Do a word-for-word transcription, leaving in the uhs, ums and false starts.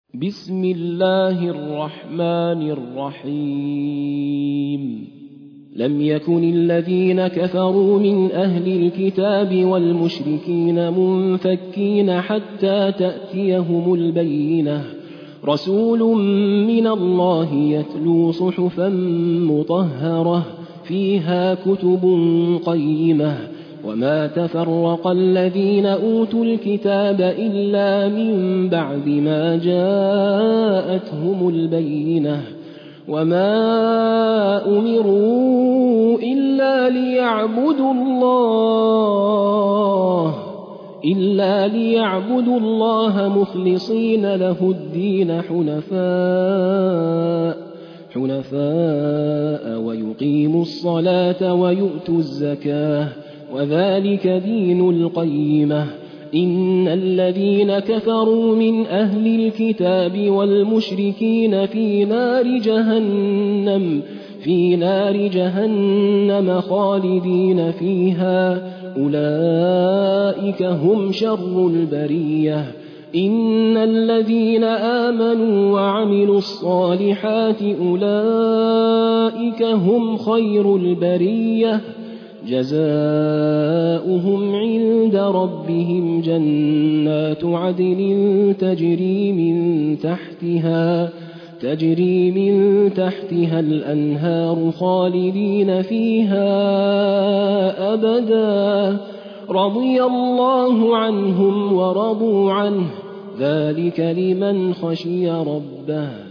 بسم الله الرحمن الرحيم لم يكن الذين كفروا من أهل الكتاب والمشركين منفكين حتى تأتيهم البينة رسول من الله يتلو صحفا مطهرة فيها كتب قيمة وما تفرق الذين أوتوا الكتاب إلا من بعد ما جاءتهم البينة وما أمروا إلا ليعبدوا الله إلا ليعبدوا الله مخلصين له الدين حنفاء حنفاء ويقيموا الصلاة ويؤتوا الزكاة وذلك دين القيمة إن الذين كفروا من أهل الكتاب والمشركين في نار جهنم في نار جهنم خالدين فيها أولئك هم شر البرية إن الذين آمنوا وعملوا الصالحات أولئك هم خير البرية جزاؤهم عند ربهم جنات عدن تجري من تحتها تجري من تحتها الأنهار خالدين فيها أبدا رضي الله عنهم ورضوا عنه ذلك لمن خشي ربه